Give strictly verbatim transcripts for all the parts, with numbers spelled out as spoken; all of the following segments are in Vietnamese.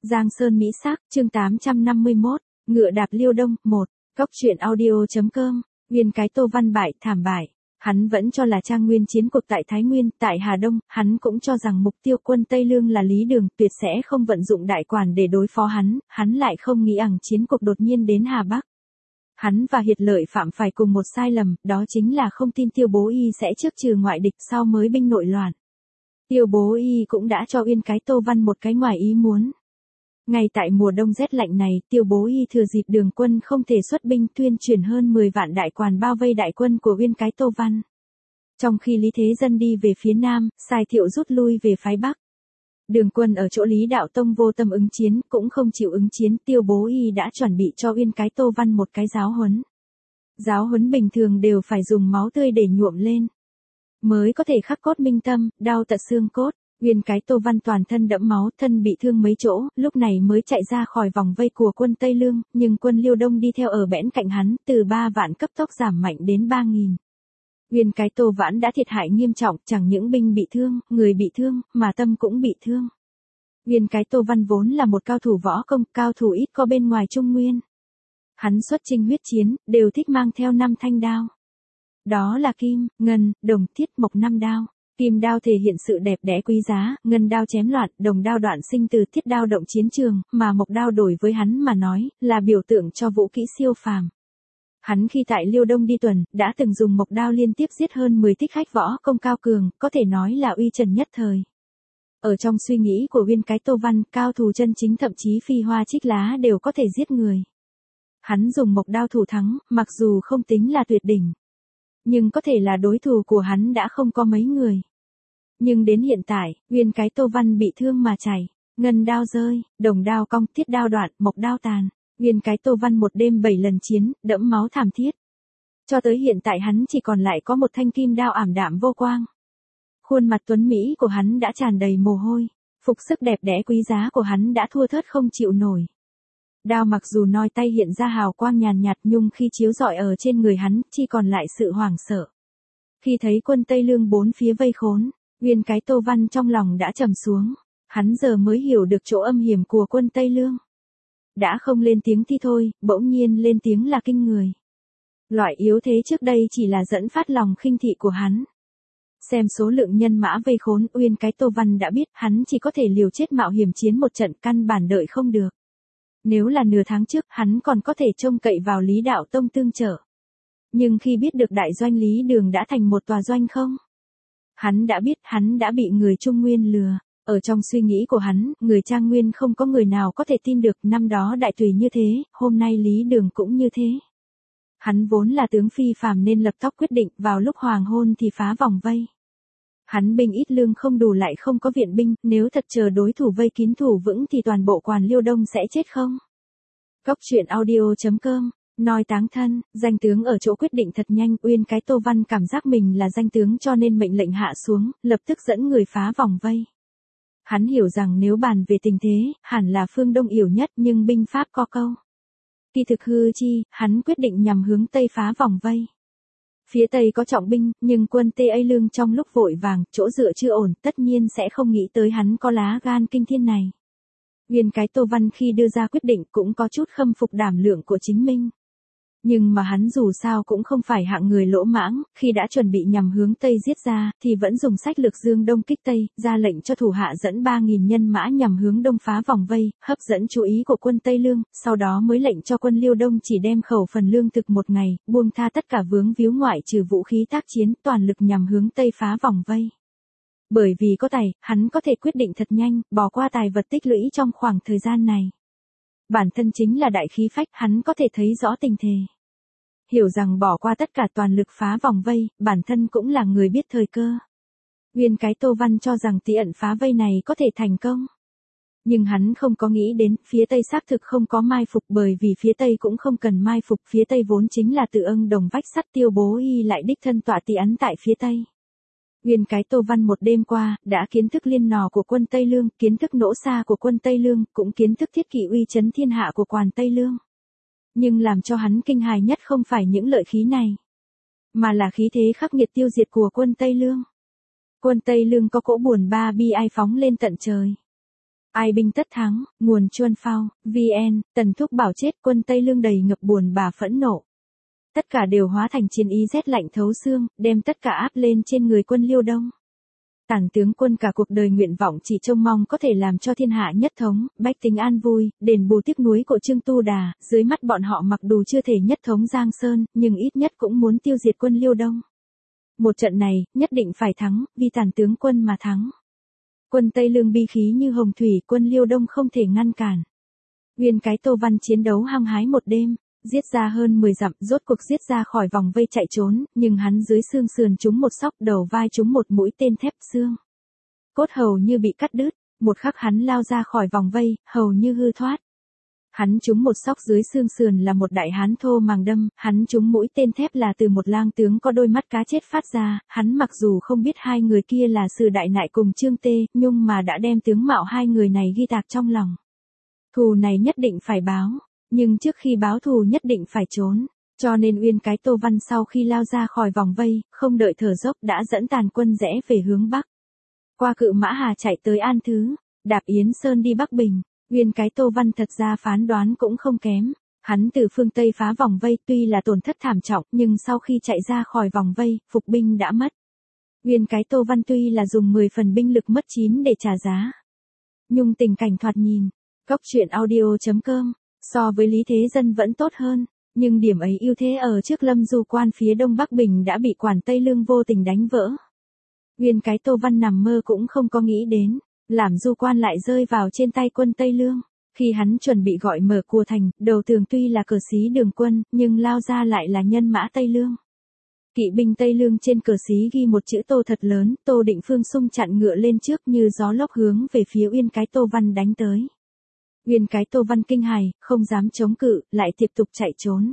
Giang Sơn Mỹ Sắc, chương tám trăm năm mươi mốt, ngựa đạp Liêu Đông, một, Cốc truyện audio.com, Uyên cái Tô Văn bại, thảm bại. Hắn vẫn cho là trang nguyên chiến cuộc tại Thái Nguyên, tại Hà Đông, hắn cũng cho rằng mục tiêu quân Tây Lương là Lý Đường, tuyệt sẽ không vận dụng đại quản để đối phó hắn, hắn lại không nghĩ ẳng chiến cuộc đột nhiên đến Hà Bắc. Hắn và Hiệt Lợi phạm phải cùng một sai lầm, đó chính là không tin Tiêu Bố Y sẽ trước trừ ngoại địch sau mới binh nội loạn. Tiêu Bố Y cũng đã cho Uyên cái Tô Văn một cái ngoài ý muốn. Ngay tại mùa đông rét lạnh này, Tiêu Bố Y thừa dịp Đường quân không thể xuất binh tuyên truyền hơn mười vạn đại quản bao vây đại quân của Uyên cái Tô Văn. Trong khi Lý Thế Dân đi về phía Nam, Sai Thiệu rút lui về phái Bắc. Đường quân ở chỗ Lý Đạo Tông vô tâm ứng chiến, cũng không chịu ứng chiến, Tiêu Bố Y đã chuẩn bị cho Uyên cái Tô Văn một cái giáo huấn. Giáo huấn bình thường đều phải dùng máu tươi để nhuộm lên, mới có thể khắc cốt minh tâm, đau tận xương cốt. Uyên cái Tô Văn toàn thân đẫm máu, thân bị thương mấy chỗ, lúc này mới chạy ra khỏi vòng vây của quân Tây Lương, nhưng quân Liêu Đông đi theo ở bẽn cạnh hắn, từ ba vạn cấp tốc giảm mạnh đến ba nghìn. Uyên cái Tô Vãn đã thiệt hại nghiêm trọng, chẳng những binh bị thương, người bị thương, mà tâm cũng bị thương. Uyên cái Tô Văn vốn là một cao thủ võ công, cao thủ ít có bên ngoài Trung Nguyên. Hắn xuất chinh huyết chiến, đều thích mang theo năm thanh đao. Đó là kim, ngân, đồng, thiết, mộc năm đao. Kim đao thể hiện sự đẹp đẽ quý giá, ngân đao chém loạn, đồng đao đoạn sinh từ, thiết đao động chiến trường, mà mộc đao đổi với hắn mà nói, là biểu tượng cho vũ kỹ siêu phàm. Hắn khi tại Liêu Đông đi tuần, đã từng dùng mộc đao liên tiếp giết hơn mười thích khách võ công cao cường, có thể nói là uy trần nhất thời. Ở trong suy nghĩ của Uyên cái Tô Văn, cao thủ chân chính thậm chí phi hoa trích lá đều có thể giết người. Hắn dùng mộc đao thủ thắng, mặc dù không tính là tuyệt đỉnh, nhưng có thể là đối thủ của hắn đã không có mấy người. Nhưng đến hiện tại, Uyên cái Tô Văn bị thương mà chảy, ngân đao rơi, đồng đao cong, thiết đao đoạn, mộc đao tàn. Uyên cái Tô Văn một đêm bảy lần chiến, đẫm máu thảm thiết. Cho tới hiện tại hắn chỉ còn lại có một thanh kim đao ảm đạm vô quang. Khuôn mặt tuấn mỹ của hắn đã tràn đầy mồ hôi, phục sức đẹp đẽ quý giá của hắn đã thua thớt không chịu nổi. Đao mặc dù noi tay hiện ra hào quang nhàn nhạt, nhưng khi chiếu rọi ở trên người hắn, chỉ còn lại sự hoảng sợ. Khi thấy quân Tây Lương bốn phía vây khốn, Uyên cái Tô Văn trong lòng đã trầm xuống, hắn giờ mới hiểu được chỗ âm hiểm của quân Tây Lương. Đã không lên tiếng thì thôi, bỗng nhiên lên tiếng là kinh người. Loại yếu thế trước đây chỉ là dẫn phát lòng khinh thị của hắn. Xem số lượng nhân mã vây khốn, Uyên cái Tô Văn đã biết hắn chỉ có thể liều chết mạo hiểm chiến một trận, căn bản đợi không được. Nếu là nửa tháng trước, hắn còn có thể trông cậy vào Lý Đạo Tông tương trợ. Nhưng khi biết được đại doanh Lý Đường đã thành một tòa doanh không, hắn đã biết hắn đã bị người Trung Nguyên lừa. Ở trong suy nghĩ của hắn, người Trang Nguyên không có người nào có thể tin được, năm đó Đại Tùy như thế, hôm nay Lý Đường cũng như thế. Hắn vốn là tướng phi phàm nên lập tóc quyết định, vào lúc hoàng hôn thì phá vòng vây. Hắn binh ít lương không đủ lại không có viện binh, nếu thật chờ đối thủ vây kín thủ vững thì toàn bộ Quản Liêu Đông sẽ chết không? Cốc truyện audio.com, nói táng thân, danh tướng ở chỗ quyết định thật nhanh, Uyên cái Tô Văn cảm giác mình là danh tướng cho nên mệnh lệnh hạ xuống, lập tức dẫn người phá vòng vây. Hắn hiểu rằng nếu bàn về tình thế, hẳn là phương Đông yếu nhất, nhưng binh pháp có câu. Kỳ thực hư chi, hắn quyết định nhằm hướng Tây phá vòng vây. Phía Tây có trọng binh, nhưng quân Tây Lương trong lúc vội vàng, chỗ dựa chưa ổn, tất nhiên sẽ không nghĩ tới hắn có lá gan kinh thiên này. Uyên cái Tô Văn khi đưa ra quyết định cũng có chút khâm phục đảm lượng của chính mình. Nhưng mà hắn dù sao cũng không phải hạng người lỗ mãng, khi đã chuẩn bị nhằm hướng Tây giết ra, thì vẫn dùng sách lược dương đông kích Tây, ra lệnh cho thủ hạ dẫn ba nghìn nhân mã nhằm hướng Đông phá vòng vây, hấp dẫn chú ý của quân Tây Lương, sau đó mới lệnh cho quân Liêu Đông chỉ đem khẩu phần lương thực một ngày, buông tha tất cả vướng víu ngoại trừ vũ khí tác chiến, toàn lực nhằm hướng Tây phá vòng vây. Bởi vì có tài, hắn có thể quyết định thật nhanh, bỏ qua tài vật tích lũy trong khoảng thời gian này. Bản thân chính là đại khí phách, hắn có thể thấy rõ tình thế. Hiểu rằng bỏ qua tất cả toàn lực phá vòng vây, bản thân cũng là người biết thời cơ. Uyên cái Tô Văn cho rằng tí ẩn phá vây này có thể thành công. Nhưng hắn không có nghĩ đến, phía Tây xác thực không có mai phục, bởi vì phía Tây cũng không cần mai phục, phía Tây vốn chính là Từ Ưng Đồng vách sắt, Tiêu Bố Y lại đích thân tọa tí ấn tại phía Tây. Uyên cái Tô Văn một đêm qua, đã kiến thức liên nò của quân Tây Lương, kiến thức nỗ xa của quân Tây Lương, cũng kiến thức thiết kỵ uy chấn thiên hạ của Quản Tây Lương. Nhưng làm cho hắn kinh hài nhất không phải những lợi khí này, mà là khí thế khắc nghiệt tiêu diệt của quân Tây Lương. Quân Tây Lương có cỗ buồn ba bi ai phóng lên tận trời. Ai binh tất thắng, nguồn chuân phao, vn, Tần Thúc bảo chết, quân Tây Lương đầy ngập buồn bà phẫn nộ. Tất cả đều hóa thành chiến ý rét lạnh thấu xương, đem tất cả áp lên trên người quân Liêu Đông. Tản tướng quân cả cuộc đời nguyện vọng chỉ trông mong có thể làm cho thiên hạ nhất thống, bách tính an vui, đền bù tiếc nuối của Trương Tu Đà, dưới mắt bọn họ mặc dù chưa thể nhất thống Giang Sơn, nhưng ít nhất cũng muốn tiêu diệt quân Liêu Đông. Một trận này, nhất định phải thắng, vì tản tướng quân mà thắng. Quân Tây Lương bi khí như hồng thủy, quân Liêu Đông không thể ngăn cản. Nguyên cái Tô Văn chiến đấu hăng hái một đêm, giết ra hơn mười dặm, rốt cuộc giết ra khỏi vòng vây chạy trốn, nhưng hắn dưới xương sườn trúng một sóc, đầu vai trúng một mũi tên thép xương. Cốt hầu như bị cắt đứt, một khắc hắn lao ra khỏi vòng vây, hầu như hư thoát. Hắn trúng một sóc dưới xương sườn là một đại hán thô màng đâm, hắn trúng mũi tên thép là từ một lang tướng có đôi mắt cá chết phát ra, hắn mặc dù không biết hai người kia là Sử Đại Nại cùng Trương Tê, nhưng mà đã đem tướng mạo hai người này ghi tạc trong lòng. Thù này nhất định phải báo, nhưng trước khi báo thù nhất định phải trốn, cho nên Uyên cái Tô Văn sau khi lao ra khỏi vòng vây, không đợi thở dốc đã dẫn tàn quân rẽ về hướng Bắc. Qua Cự Mã Hà chạy tới An Thứ, đạp Yến Sơn đi Bắc Bình. Nguyên cái Tô Văn thật ra phán đoán cũng không kém, hắn từ phương Tây phá vòng vây tuy là tổn thất thảm trọng nhưng sau khi chạy ra khỏi vòng vây, phục binh đã mất. Nguyên cái Tô Văn tuy là dùng mười phần binh lực mất chín để trả giá. Nhưng tình cảnh thoạt nhìn, Cốc truyện audio chấm com, so với Lý Thế Dân vẫn tốt hơn, nhưng điểm ấy ưu thế ở trước Lâm Du Quan phía đông Bắc Bình đã bị quản Tây Lương vô tình đánh vỡ. Nguyên cái Tô Văn nằm mơ cũng không có nghĩ đến. Làm Du Quan lại rơi vào trên tay quân Tây Lương, khi hắn chuẩn bị gọi mở cùa thành, đầu tường tuy là cờ xí Đường Quân, nhưng lao ra lại là nhân mã Tây Lương. Kỵ binh Tây Lương trên cờ xí ghi một chữ Tô thật lớn, Tô Định Phương xung chặn ngựa lên trước như gió lốc hướng về phía Uyên cái Tô Văn đánh tới. Uyên cái Tô Văn kinh hài, không dám chống cự, lại tiếp tục chạy trốn.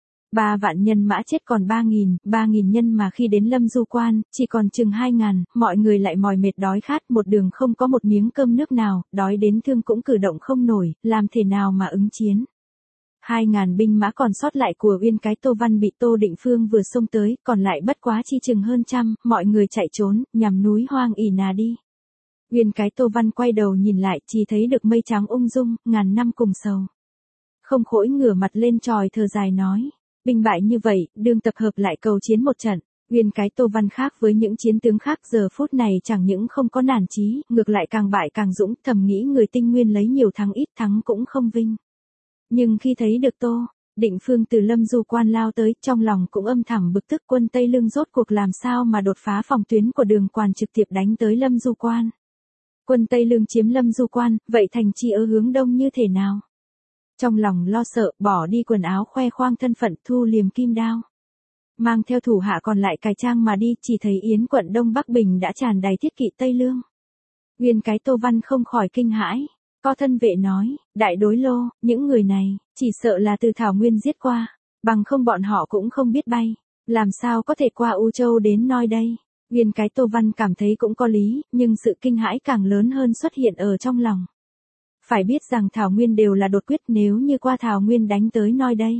Ba vạn nhân mã chết còn ba nghìn, ba nghìn nhân mà khi đến Lâm Du Quan, chỉ còn chừng hai ngàn, mọi người lại mỏi mệt đói khát, một đường không có một miếng cơm nước nào, đói đến thương cũng cử động không nổi, làm thế nào mà ứng chiến. Hai ngàn binh mã còn sót lại của Uyên cái Tô Văn bị Tô Định Phương vừa xông tới, còn lại bất quá chi chừng hơn trăm, mọi người chạy trốn, nhằm núi hoang ỉ nà đi. Uyên cái Tô Văn quay đầu nhìn lại, chỉ thấy được mây trắng ung dung, ngàn năm cùng sầu. Không khỏi ngửa mặt lên tròi thở dài nói. Binh bại như vậy, đương tập hợp lại cầu chiến một trận. Nguyên cái Tô Văn khác với những chiến tướng khác giờ phút này chẳng những không có nản chí, ngược lại càng bại càng dũng, thầm nghĩ người Tinh Nguyên lấy nhiều thắng ít thắng cũng không vinh. Nhưng khi thấy được Tô Định Phương từ Lâm Du Quan lao tới, trong lòng cũng âm thầm bực tức, quân Tây Lương rốt cuộc làm sao mà đột phá phòng tuyến của Đường Quan trực tiếp đánh tới Lâm Du Quan. Quân Tây Lương chiếm Lâm Du Quan, vậy thành trì ở hướng đông như thế nào? Trong lòng lo sợ, bỏ đi quần áo khoe khoang thân phận, thu liềm kim đao. Mang theo thủ hạ còn lại cải trang mà đi, chỉ thấy Yến quận Đông Bắc Bình đã tràn đầy thiết kỵ Tây Lương. Nguyên cái Tô Văn không khỏi kinh hãi, có thân vệ nói, đại đối lô, những người này, chỉ sợ là từ Thảo Nguyên giết qua, bằng không bọn họ cũng không biết bay, làm sao có thể qua U Châu đến Noi đây. Nguyên cái Tô Văn cảm thấy cũng có lý, nhưng sự kinh hãi càng lớn hơn xuất hiện ở trong lòng. Phải biết rằng Thảo Nguyên đều là đột quyết, nếu như qua Thảo Nguyên đánh tới Noi đây.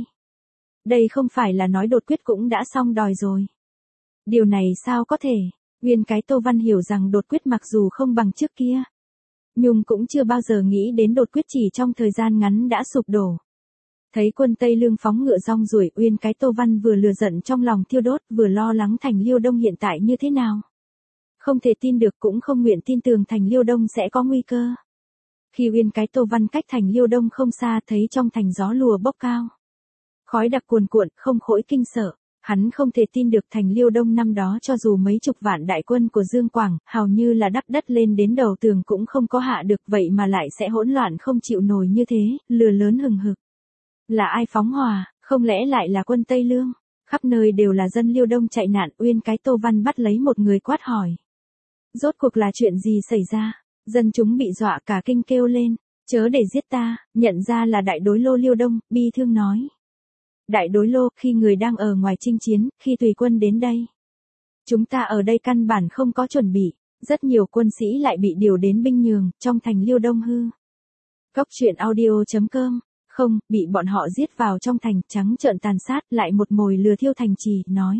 Đây không phải là nói đột quyết cũng đã xong đòi rồi. Điều này sao có thể, Nguyên cái Tô Văn hiểu rằng đột quyết mặc dù không bằng trước kia, nhưng cũng chưa bao giờ nghĩ đến đột quyết chỉ trong thời gian ngắn đã sụp đổ. Thấy quân Tây Lương phóng ngựa rong ruổi, Uyên cái Tô Văn vừa lừa giận trong lòng thiêu đốt, vừa lo lắng thành Liêu Đông hiện tại như thế nào. Không thể tin được cũng không nguyện tin tưởng thành Liêu Đông sẽ có nguy cơ. Khi Uyên cái Tô Văn cách thành Liêu Đông không xa, thấy trong thành gió lùa bốc cao, khói đặc cuồn cuộn, không khỏi kinh sợ. Hắn không thể tin được thành Liêu Đông năm đó cho dù mấy chục vạn đại quân của Dương Quảng, hầu như là đắp đất lên đến đầu tường cũng không có hạ được, vậy mà lại sẽ hỗn loạn không chịu nổi như thế, lửa lớn hừng hực. Là ai phóng hỏa, không lẽ lại là quân Tây Lương? Khắp nơi đều là dân Liêu Đông chạy nạn, Uyên cái Tô Văn bắt lấy một người quát hỏi. Rốt cuộc là chuyện gì xảy ra? Dân chúng bị dọa cả kinh kêu lên, chớ để giết ta, nhận ra là đại đối lô Liêu Đông, bi thương nói. Đại đối lô, khi người đang ở ngoài chinh chiến, khi tùy quân đến đây. Chúng ta ở đây căn bản không có chuẩn bị, rất nhiều quân sĩ lại bị điều đến binh nhường, trong thành Liêu Đông hư. Cốc truyện audio chấm com, không, bị bọn họ giết vào trong thành, trắng trợn tàn sát, lại một mồi lừa thiêu thành trì, nói.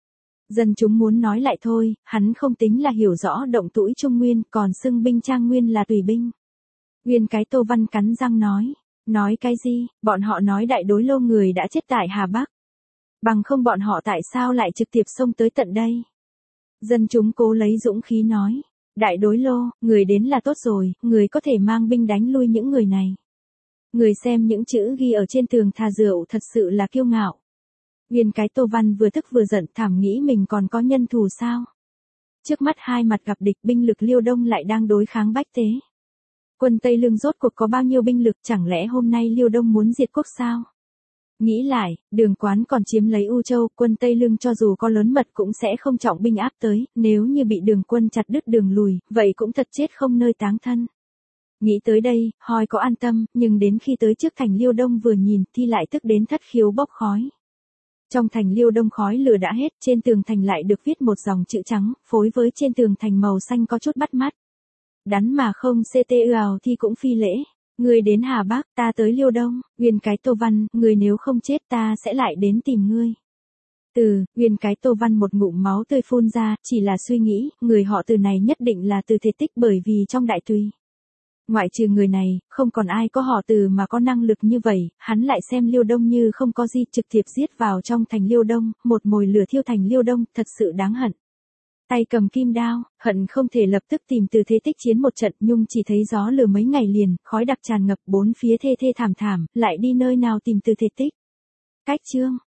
Dân chúng muốn nói lại thôi, hắn không tính là hiểu rõ động tũi Trung Nguyên, còn xưng binh Trang Nguyên là tùy binh. Nguyên cái Tô Văn cắn răng nói. Nói cái gì, bọn họ nói đại đối lô người đã chết tại Hà Bắc. Bằng không bọn họ tại sao lại trực tiếp xông tới tận đây? Dân chúng cố lấy dũng khí nói. Đại đối lô, người đến là tốt rồi, người có thể mang binh đánh lui những người này. Người xem những chữ ghi ở trên tường thà rượu thật sự là kiêu ngạo. Nguyên cái Tô Văn vừa tức vừa giận, thảm nghĩ mình còn có nhân thù sao? Trước mắt hai mặt gặp địch, binh lực Liêu Đông lại đang đối kháng Bách Tế. Quân Tây Lương rốt cuộc có bao nhiêu binh lực, chẳng lẽ hôm nay Liêu Đông muốn diệt quốc sao? Nghĩ lại, Đường Quán còn chiếm lấy U Châu, quân Tây Lương cho dù có lớn mật cũng sẽ không trọng binh áp tới, nếu như bị Đường quân chặt đứt đường lùi, vậy cũng thật chết không nơi táng thân. Nghĩ tới đây, Hoi có an tâm, nhưng đến khi tới trước thành Liêu Đông vừa nhìn thì lại tức đến thất khiếu bốc khói. Trong thành Liêu Đông khói lửa đã hết, trên tường thành lại được viết một dòng chữ trắng, phối với trên tường thành màu xanh có chút bắt mắt. Đắn mà không ctu thì cũng phi lễ. Người đến Hà Bắc, ta tới Liêu Đông. Nguyên cái Tô Văn, người nếu không chết ta sẽ lại đến tìm ngươi. Từ, Nguyên cái Tô Văn một ngụm máu tươi phun ra, chỉ là suy nghĩ, người họ Từ này nhất định là Từ Thế Tích, bởi vì trong đại tùy. Ngoại trừ người này, không còn ai có họ Từ mà có năng lực như vậy, hắn lại xem Liêu Đông như không có gì, trực tiếp giết vào trong thành Liêu Đông, một mồi lửa thiêu thành Liêu Đông, thật sự đáng hận. Tay cầm kim đao, hận không thể lập tức tìm Từ Thế Tích chiến một trận, nhưng chỉ thấy gió lửa mấy ngày liền, khói đặc tràn ngập bốn phía thê thê thảm thảm, lại đi nơi nào tìm Từ Thế Tích. Cách chương